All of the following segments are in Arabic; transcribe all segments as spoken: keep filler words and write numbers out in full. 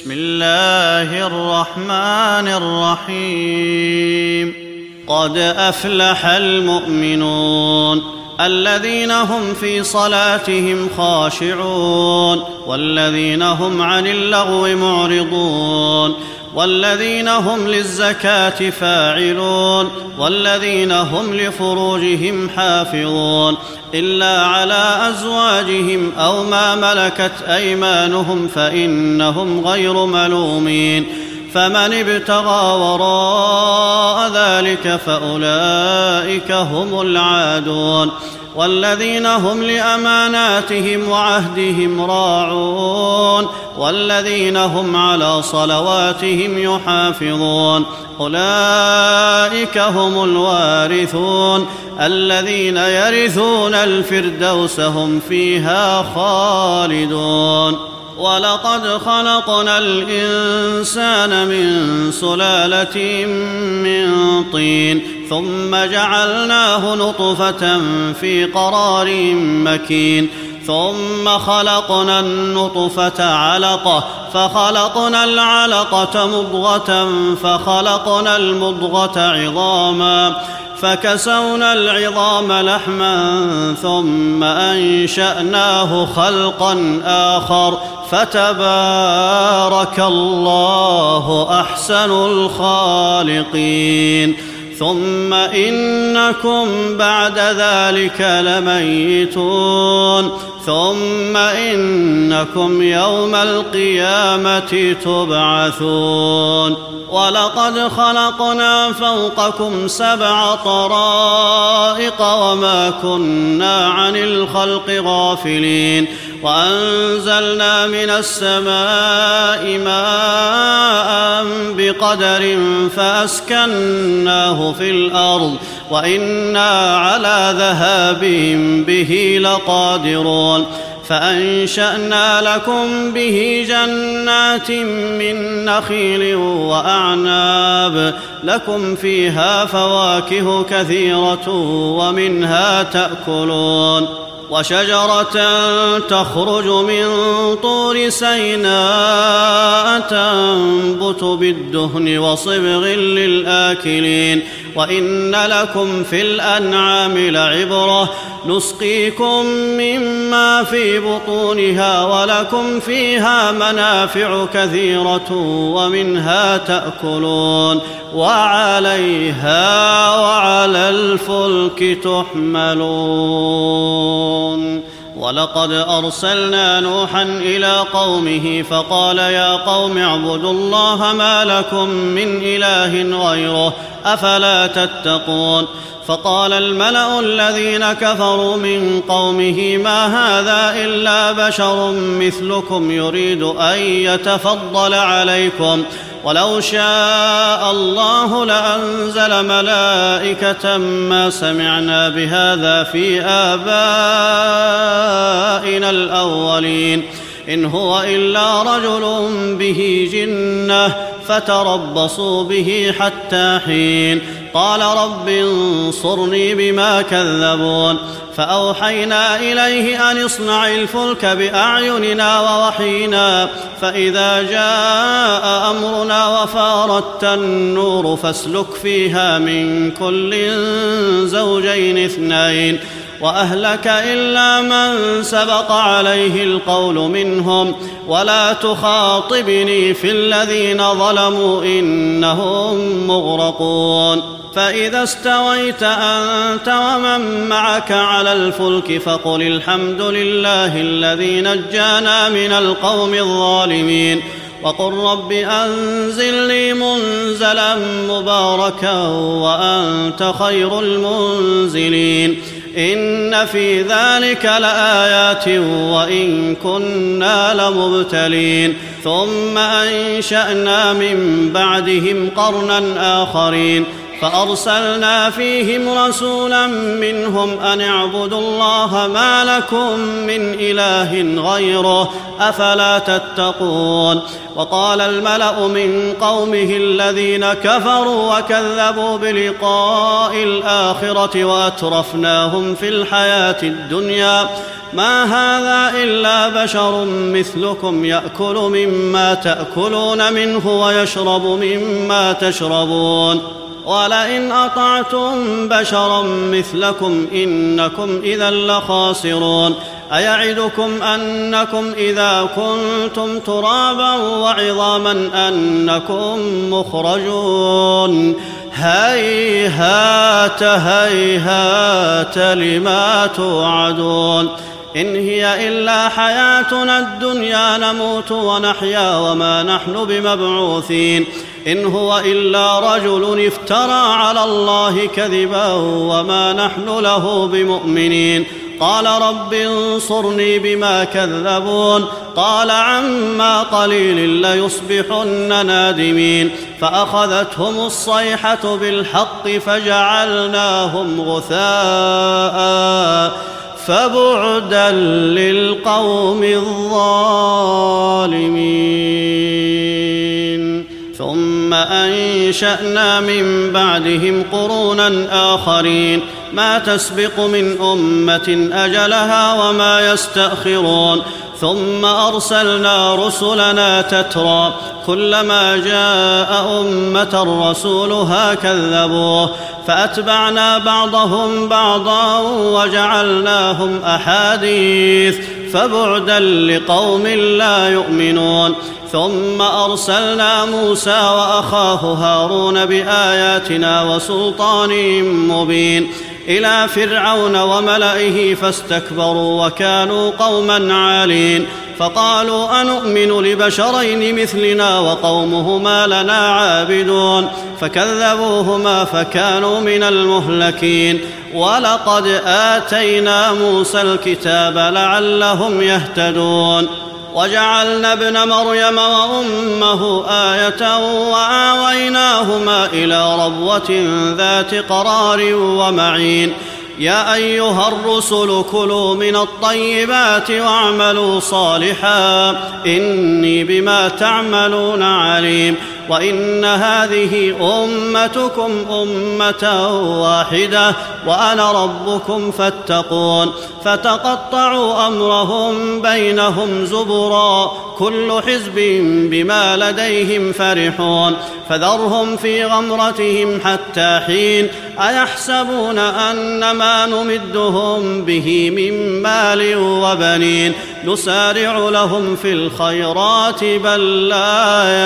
بسم الله الرحمن الرحيم قد أفلح المؤمنون الذين هم في صلاتهم خاشعون والذين هم عن اللغو معرضون والذين هم للزكاة فاعلون والذين هم لفروجهم حافظون إلا على أزواجهم أو ما ملكت أيمانهم فإنهم غير ملومين فمن ابتغى وراء ذلك فأولئك هم العادون والذين هم لأماناتهم وعهدهم راعون والذين هم على صلواتهم يحافظون أولئك هم الوارثون الذين يرثون الفردوس هم فيها خالدون ولقد خلقنا الإنسان من سلالة من طين ثم جعلناه نطفة في قرار مكين ثم خلقنا النطفة علقة فخلقنا العلقة مضغة فخلقنا المضغة عظاما فكسونا العظام لحما ثم أنشأناه خلقا آخر فتبارك الله أحسن الخالقين ثم إنكم بعد ذلك لميتون ثم إنكم يوم القيامة تبعثون ولقد خلقنا فوقكم سبع طرائق وما كنا عن الخلق غافلين وأنزلنا من السماء ماء بقدر فأسكناه في الأرض وإنا على ذهاب به لقادرون فأنشأنا لكم به جنات من نخيل وأعناب لكم فيها فواكه كثيرة ومنها تأكلون وشجرة تخرج من طور سيناء تنبت بالدهن وصبغ للآكلين وإن لكم في الأنعام لعبرة نسقيكم مما في بطونها ولكم فيها منافع كثيرة ومنها تأكلون وعليها وعلى الفلك تحملون ولقد أرسلنا نوحا إلى قومه فقال يا قوم اعبدوا الله ما لكم من إله غيره أفلا تتقون فقال الملأ الذين كفروا من قومه ما هذا إلا بشر مثلكم يريد أن يتفضل عليكم ولو شاء الله لأنزل ملائكة ما سمعنا بهذا في آبائنا الأولين إن هو إلا رجل به جنة فتربصوا به حتى حين قال رب انصرني بما كذبون فأوحينا إليه أن اصنع الفلك بأعيننا ووحينا فإذا جاء أمرنا وفارت النور فاسلك فيها من كل زوجين اثنين وأهلك إلا من سبق عليه القول منهم ولا تخاطبني في الذين ظلموا إنهم مغرقون فإذا استويت أنت ومن معك على الفلك فقل الحمد لله الذي نجانا من القوم الظالمين وقل رب أنزل لي منزلا مباركا وأنت خير المنزلين إن في ذلك لآيات وإن كنا لمبتلين ثم أنشأنا من بعدهم قرنا آخرين فأرسلنا فيهم رسولا منهم أن اعبدوا الله ما لكم من إله غيره أفلا تتقون وقال الملأ من قومه الذين كفروا وكذبوا بلقاء الآخرة وأترفناهم في الحياة الدنيا ما هذا إلا بشر مثلكم يأكل مما تأكلون منه ويشرب مما تشربون ولئن أطعتم بشرا مثلكم إنكم إذا لخاسرون أيعدكم أنكم إذا كنتم ترابا وعظاما أنكم مخرجون هيهات هيهات لما توعدون إن هي إلا حياتنا الدنيا نموت ونحيا وما نحن بمبعوثين إن هو إلا رجل افترى على الله كذبا وما نحن له بمؤمنين قال رب انصرني بما كذبون قال عما قليل ليصبحن نادمين فأخذتهم الصيحة بالحق فجعلناهم غثاء فبعدا للقوم الظالمين ثم أنشأنا من بعدهم قرونا آخرين ما تسبق من أمة أجلها وما يستأخرون ثم أرسلنا رسلنا تترى كلما جاء أمة رسولها كذبوه فأتبعنا بعضهم بعضا وجعلناهم أحاديث فبعدا لقوم لا يؤمنون ثم أرسلنا موسى وأخاه هارون بآياتنا وسلطان مبين إلى فرعون وملئه فاستكبروا وكانوا قوما عالين فقالوا أنؤمن لبشرين مثلنا وقومهما لنا عابدون فكذبوهما فكانوا من المهلكين ولقد آتينا موسى الكتاب لعلهم يهتدون وجعلنا ابن مريم وأمه آية وآويناهما إلى ربوة ذات قرار ومعين يا أيها الرسل كلوا من الطيبات واعملوا صالحا إني بما تعملون عليم وإن هذه أمتكم أمة واحدة وأنا ربكم فاتقون فتقطعوا أمرهم بينهم زبرا كل حزب بما لديهم فرحون فذرهم في غمرتهم حتى حين أيحسبون أن ما نمدهم به من مال وبنين نسارع لهم في الخيرات بل لا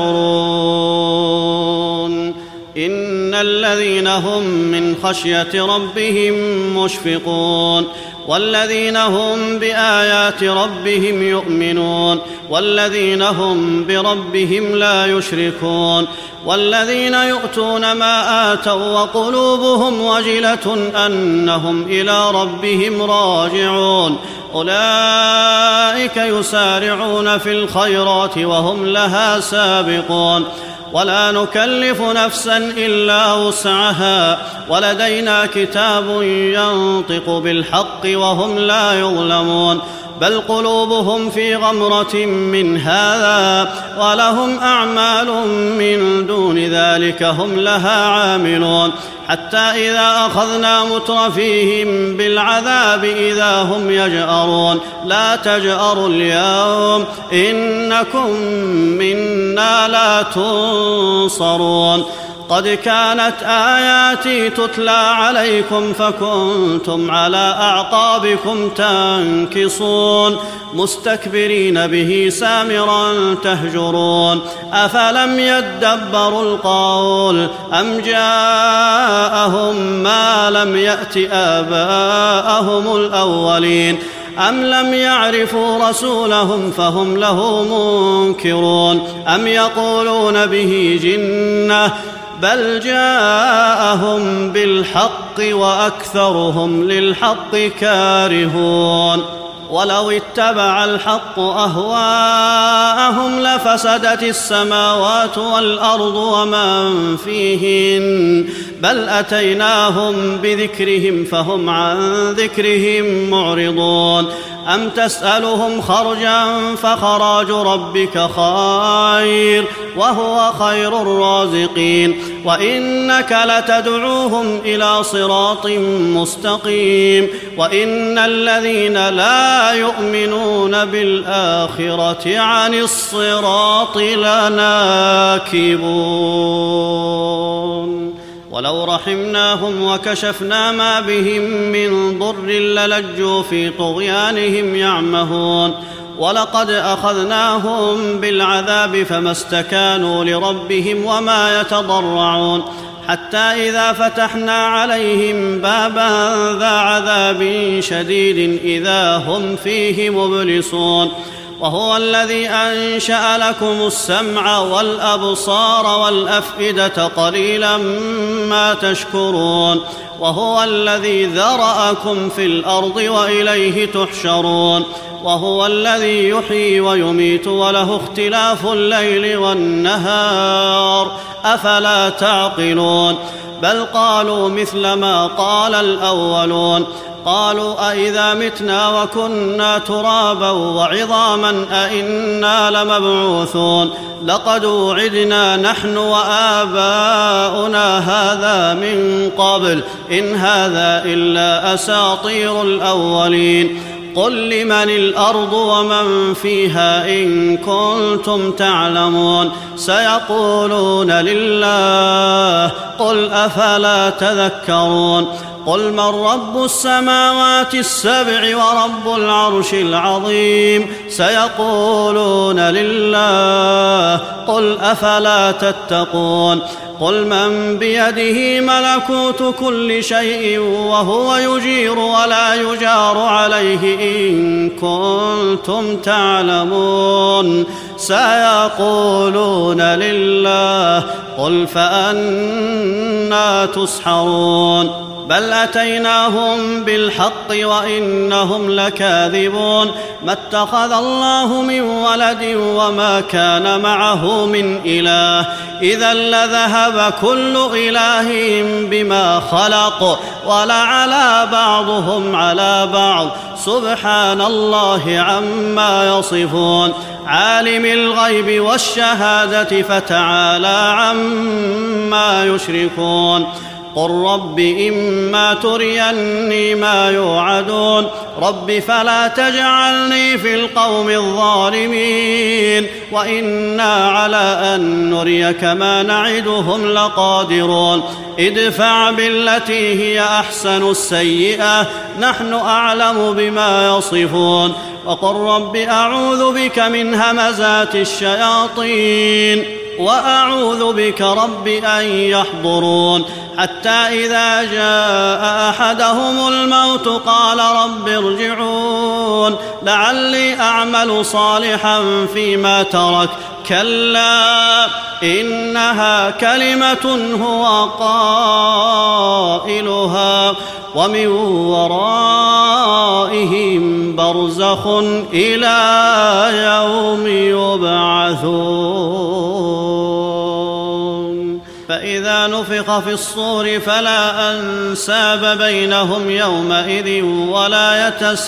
يشعرون إن الذين هم من خشية ربهم مشفقون والذين هم بآيات ربهم يؤمنون والذين هم بربهم لا يشركون والذين يؤتون ما آتوا وقلوبهم وجلة أنهم إلى ربهم راجعون أولئك يسارعون في الخيرات وهم لها سابقون ولا نكلف نفسا إلا وسعها ولدينا كتاب ينطق بالحق وهم لا يظلمون بل قلوبهم في غمرة من هذا ولهم أعمال من دون ذلك هم لها عاملون حتى إذا أخذنا مترفيهم بالعذاب إذا هم يجأرون لا تجأروا اليوم إنكم منا لا تنصرون قد كانت آياتي تتلى عليكم فكنتم على أعقابكم تنكصون مستكبرين به سامرا تهجرون أفلم يدبروا القول أم جاءهم ما لم يأت آباءهم الأولين أم لم يعرفوا رسولهم فهم له منكرون أم يقولون به جنة بل جاءهم بالحق وأكثرهم للحق كارهون ولو اتبع الحق أهواءهم لفسدت السماوات والأرض ومن فيهن بل أتيناهم بذكرهم فهم عن ذكرهم معرضون أم تسألهم خرجا فخراج ربك خير وهو خير الرازقين وإنك لتدعوهم إلى صراط مستقيم وإن الذين لا يؤمنون بالآخرة عن الصراط لناكبون ولو رحمناهم وكشفنا ما بهم من ضر للجوا في طغيانهم يعمهون ولقد أخذناهم بالعذاب فما استكانوا لربهم وما يتضرعون حتى إذا فتحنا عليهم بابا ذا عذاب شديد إذا هم فيه مبلسون وهو الذي أنشأ لكم السمع والأبصار والأفئدة قليلا ما تشكرون وهو الذي ذرأكم في الأرض وإليه تحشرون وهو الذي يحيي ويميت وله اختلاف الليل والنهار أفلا تعقلون بل قالوا مثل ما قال الأولون قالوا أئذا متنا وكنا ترابا وعظاما أئنا لمبعوثون لقد وعدنا نحن وآباؤنا هذا من قبل إن هذا إلا أساطير الأولين قل لمن الأرض ومن فيها إن كنتم تعلمون سيقولون لله قل أفلا تذكرون قل من رب السماوات السبع ورب العرش العظيم سيقولون لله قل أفلا تتقون قل من بيده ملكوت كل شيء وهو يجير ولا يجار عليه إن كنتم تعلمون سيقولون لله قل فأنى تسحرون بل أتيناهم بالحق وإنهم لكاذبون ما اتخذ الله من ولد وما كان معه من إله إذا لذهب كل إله بما خلق ولعلى بعضهم على بعض سبحان الله عما يصفون عالم الغيب والشهادة فتعالى عما يشركون قل رب إما تريني ما يوعدون رب فلا تجعلني في القوم الظالمين وإنا على أن نريك ما نعدهم لقادرون ادفع بالتي هي أحسن السيئة نحن أعلم بما يصفون وقل رب أعوذ بك من همزات الشياطين وأعوذ بك رب أن يحضرون حتى إذا جاء أحدهم الموت قال رب ارجعون لعلي أعمل صالحا فيما ترك كلا إنها كلمة هو قائلها ومن ورائهم برزخ إلى يوم يبعثون فإذا نفخ في الصور فلا أنساب بينهم يومئذ ولا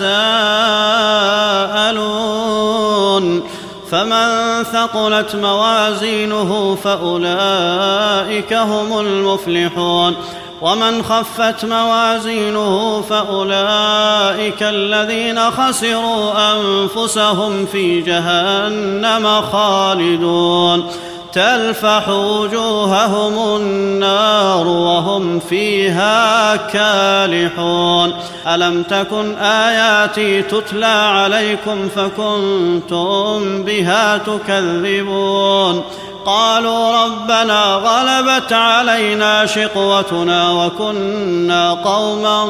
يتساءلون فمن ثقلت موازينه فأولئك هم المفلحون ومن خفت موازينه فأولئك الذين خسروا أنفسهم في جهنم خالدون تلفح وجوههم النار وهم فيها كالحون ألم تكن آياتي تتلى عليكم فكنتم بها تكذبون قالوا ربنا غلبت علينا شقوتنا وكنا قوما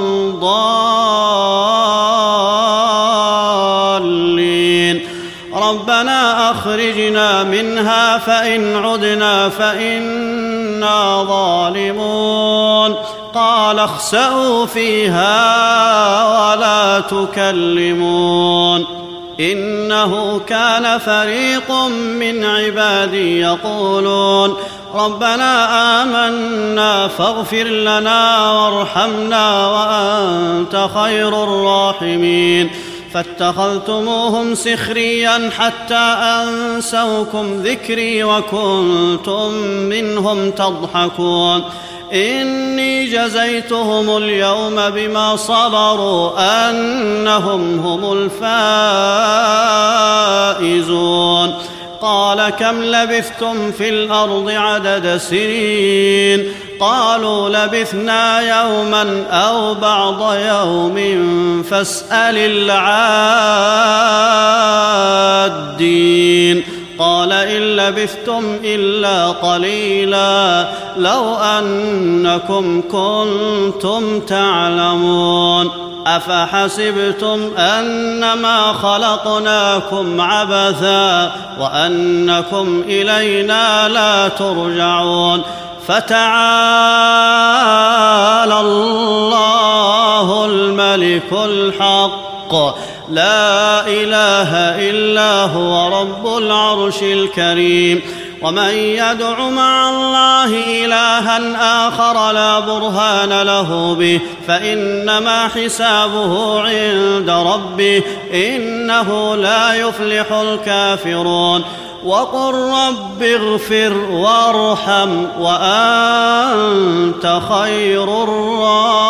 ضالين ربنا أخرجنا منها فإن عدنا فإنا ظالمون قال اخسئوا فيها ولا تكلمون إنه كان فريق من عبادي يقولون ربنا آمنا فاغفر لنا وارحمنا وأنت خير الراحمين فاتخذتموهم سخريا حتى أنسوكم ذكري وكنتم منهم تضحكون إني جزيتهم اليوم بما صبروا أنهم هم الفائزون قال كم لبثتم في الأرض عدد سنين قالوا لبثنا يوما أو بعض يوم فاسأل العادين قال إن لبثتم إلا قليلا لو أنكم كنتم تعلمون أفحسبتم أنما خلقناكم عبثا وأنكم إلينا لا ترجعون فتعالى الله الملك الحق لا إله إلا هو رب العرش الكريم ومن يدع مع الله إلها آخر لا برهان له به فإنما حسابه عند ربه إنه لا يفلح الكافرون وقل رب اغفر وارحم وأنت خير الراحمين.